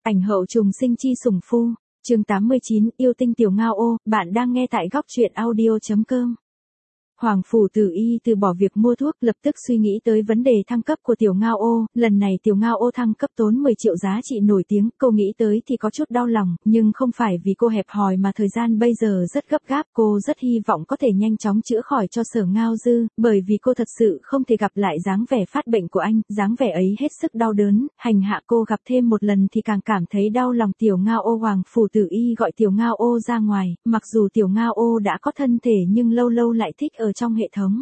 Ảnh hậu trùng sinh chi sủng phu, chương 89, yêu tinh tiểu ngao ô, bạn đang nghe tại góc truyện audio.com. Hoàng Phủ Tử Y từ bỏ việc mua thuốc, lập tức suy nghĩ tới vấn đề thăng cấp của tiểu ngao ô, lần này tiểu ngao ô thăng cấp tốn 10 triệu giá trị nổi tiếng, cô nghĩ tới thì có chút đau lòng, nhưng không phải vì cô hẹp hòi mà thời gian bây giờ rất gấp gáp, cô rất hy vọng có thể nhanh chóng chữa khỏi cho Sở Ngao Dư, bởi vì cô thật sự không thể gặp lại dáng vẻ phát bệnh của anh, dáng vẻ ấy hết sức đau đớn, hành hạ cô gặp thêm một lần thì càng cảm thấy đau lòng. Tiểu ngao ô, Hoàng Phủ Tử Y gọi tiểu ngao ô ra ngoài, mặc dù tiểu ngao ô đã có thân thể nhưng lâu lâu lại thích ở trong hệ thống.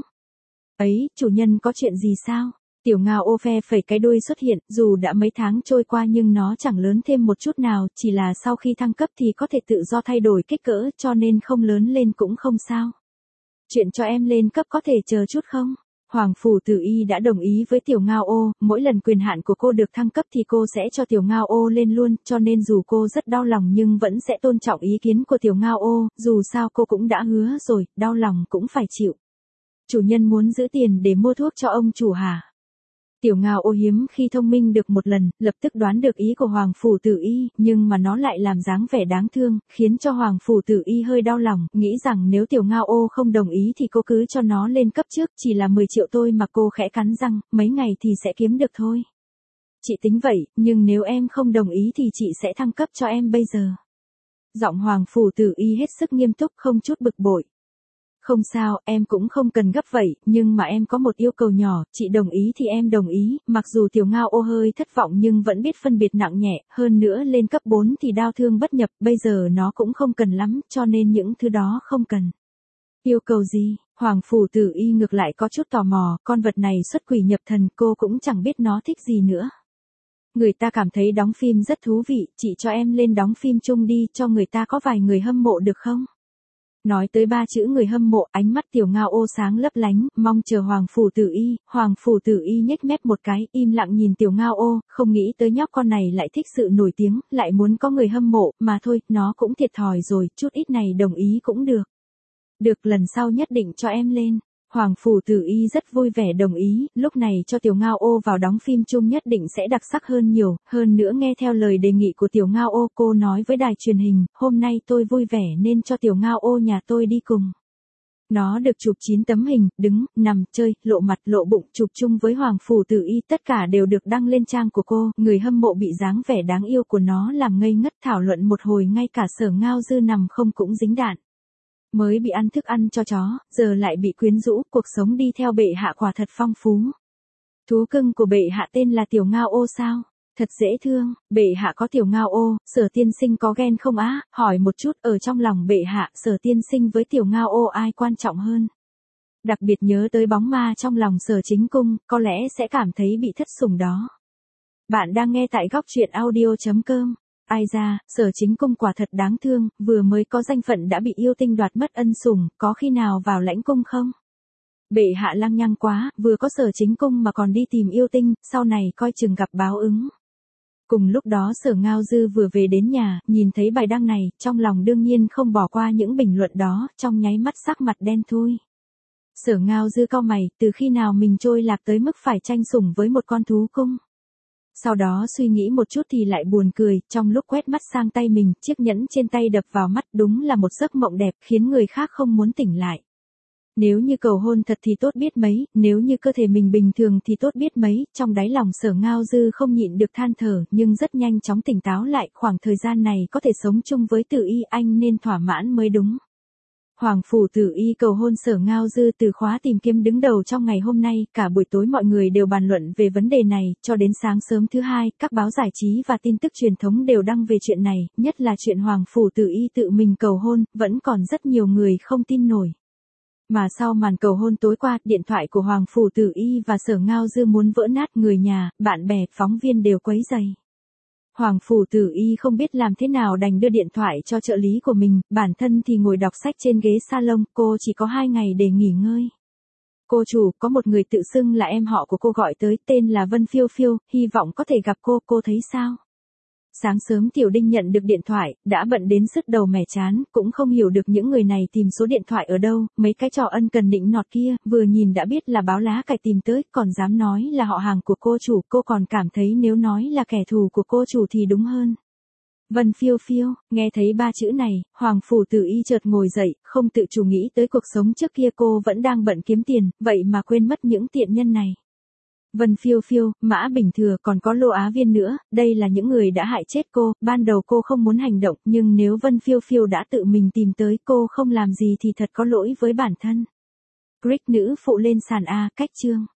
Ấy, chủ nhân có chuyện gì sao? Tiểu ngao ô phe phẩy cái đuôi xuất hiện, dù đã mấy tháng trôi qua nhưng nó chẳng lớn thêm một chút nào, chỉ là sau khi thăng cấp thì có thể tự do thay đổi kích cỡ, cho nên không lớn lên cũng không sao. Chuyện cho em lên cấp có thể chờ chút không? Hoàng Phủ Tử Y đã đồng ý với tiểu ngao ô, mỗi lần quyền hạn của cô được thăng cấp thì cô sẽ cho tiểu ngao ô lên luôn, cho nên dù cô rất đau lòng nhưng vẫn sẽ tôn trọng ý kiến của tiểu ngao ô, dù sao cô cũng đã hứa rồi, đau lòng cũng phải chịu. Chủ nhân muốn giữ tiền để mua thuốc cho ông chủ hả? Tiểu ngao ô hiếm khi thông minh được một lần, lập tức đoán được ý của Hoàng Phủ Tử Y, nhưng mà nó lại làm dáng vẻ đáng thương, khiến cho Hoàng Phủ Tử Y hơi đau lòng, nghĩ rằng nếu tiểu ngao ô không đồng ý thì cô cứ cho nó lên cấp trước, chỉ là 10 triệu thôi mà. Cô khẽ cắn răng, mấy ngày thì sẽ kiếm được thôi. Chị tính vậy, nhưng nếu em không đồng ý thì chị sẽ thăng cấp cho em bây giờ. Giọng Hoàng Phủ Tử Y hết sức nghiêm túc, không chút bực bội. Không sao, em cũng không cần gấp vậy, nhưng mà em có một yêu cầu nhỏ, chị đồng ý thì em đồng ý, mặc dù tiểu ngao ô hơi thất vọng nhưng vẫn biết phân biệt nặng nhẹ, hơn nữa lên cấp 4 thì đao thương bất nhập, bây giờ nó cũng không cần lắm, cho nên những thứ đó không cần. Yêu cầu gì? Hoàng Phủ Tử Y ngược lại có chút tò mò, con vật này xuất quỷ nhập thần, cô cũng chẳng biết nó thích gì nữa. Người ta cảm thấy đóng phim rất thú vị, chị cho em lên đóng phim chung đi, cho người ta có vài người hâm mộ được không? Nói tới 3 chữ người hâm mộ, ánh mắt tiểu ngao ô sáng lấp lánh, mong chờ Hoàng Phủ Tử Y. Hoàng Phủ Tử Y nhếch mép một cái, im lặng nhìn tiểu ngao ô, không nghĩ tới nhóc con này lại thích sự nổi tiếng, lại muốn có người hâm mộ, mà thôi, nó cũng thiệt thòi rồi, chút ít này đồng ý cũng được. Được, lần sau nhất định cho em lên. Hoàng Phủ Tử Y rất vui vẻ đồng ý, lúc này cho tiểu ngao ô vào đóng phim chung nhất định sẽ đặc sắc hơn nhiều, hơn nữa nghe theo lời đề nghị của tiểu ngao ô, cô nói với đài truyền hình, hôm nay tôi vui vẻ nên cho tiểu ngao ô nhà tôi đi cùng. Nó được chụp 9 tấm hình, đứng, nằm, chơi, lộ mặt, lộ bụng, chụp chung với Hoàng Phủ Tử Y, tất cả đều được đăng lên trang của cô, người hâm mộ bị dáng vẻ đáng yêu của nó làm ngây ngất, thảo luận một hồi ngay cả Sở Ngao Dư nằm không cũng dính đạn. Mới bị ăn thức ăn cho chó, giờ lại bị quyến rũ, cuộc sống đi theo bệ hạ quả thật phong phú. Thú cưng của bệ hạ tên là tiểu ngao ô sao? Thật dễ thương, bệ hạ có tiểu ngao ô, Sở tiên sinh có ghen không á? Hỏi một chút, ở trong lòng bệ hạ, Sở tiên sinh với tiểu ngao ô ai quan trọng hơn? Đặc biệt nhớ tới bóng ma trong lòng Sở Chính Cung, có lẽ sẽ cảm thấy bị thất sủng đó. Bạn đang nghe tại góc truyện audio.com. Ai ra, Sở Chính Cung quả thật đáng thương, vừa mới có danh phận đã bị yêu tinh đoạt mất ân sủng, có khi nào vào lãnh cung không? Bệ hạ lăng nhăng quá, vừa có Sở Chính Cung mà còn đi tìm yêu tinh, sau này coi chừng gặp báo ứng. Cùng lúc đó Sở Ngao Dư vừa về đến nhà, nhìn thấy bài đăng này, trong lòng đương nhiên không bỏ qua những bình luận đó, trong nháy mắt sắc mặt đen thui. Sở Ngao Dư cau mày, từ khi nào mình trôi lạc tới mức phải tranh sủng với một con thú cung? Sau đó suy nghĩ một chút thì lại buồn cười, trong lúc quét mắt sang tay mình, chiếc nhẫn trên tay đập vào mắt, đúng là một giấc mộng đẹp, khiến người khác không muốn tỉnh lại. Nếu như cầu hôn thật thì tốt biết mấy, nếu như cơ thể mình bình thường thì tốt biết mấy, trong đáy lòng Sở Ngao Dư không nhịn được than thở, nhưng rất nhanh chóng tỉnh táo lại, khoảng thời gian này có thể sống chung với Tử Y anh nên thỏa mãn mới đúng. Hoàng Phủ Tử Y cầu hôn Sở Ngao Dư, từ khóa tìm kiếm đứng đầu trong ngày hôm nay, cả buổi tối mọi người đều bàn luận về vấn đề này, cho đến sáng sớm thứ hai, các báo giải trí và tin tức truyền thống đều đăng về chuyện này, nhất là chuyện Hoàng Phủ Tử Y tự mình cầu hôn, vẫn còn rất nhiều người không tin nổi. Mà sau màn cầu hôn tối qua, điện thoại của Hoàng Phủ Tử Y và Sở Ngao Dư muốn vỡ nát, người nhà, bạn bè, phóng viên đều quấy rầy. Hoàng Phủ Tử Y không biết làm thế nào đành đưa điện thoại cho trợ lý của mình, bản thân thì ngồi đọc sách trên ghế salon, cô chỉ có 2 ngày để nghỉ ngơi. Cô chủ, có một người tự xưng là em họ của cô gọi tới, tên là Vân Phiêu Phiêu, hy vọng có thể gặp cô thấy sao? Sáng sớm Tiểu Đinh nhận được điện thoại, đã bận đến sứt đầu mẻ chán, cũng không hiểu được những người này tìm số điện thoại ở đâu, mấy cái trò ân cần nịnh nọt kia, vừa nhìn đã biết là báo lá cải tìm tới, còn dám nói là họ hàng của cô chủ, cô còn cảm thấy nếu nói là kẻ thù của cô chủ thì đúng hơn. Vân Phiêu Phiêu, nghe thấy ba chữ này, Hoàng Phủ Tử Y chợt ngồi dậy, không tự chủ nghĩ tới cuộc sống trước kia cô vẫn đang bận kiếm tiền, vậy mà quên mất những tiện nhân này. Vân Phiêu Phiêu, Mã Bình Thừa còn có Lô Á Viên nữa, đây là những người đã hại chết cô, ban đầu cô không muốn hành động, nhưng nếu Vân Phiêu Phiêu đã tự mình tìm tới cô không làm gì thì thật có lỗi với bản thân. Crick nữ phụ lên sàn A, cách chương.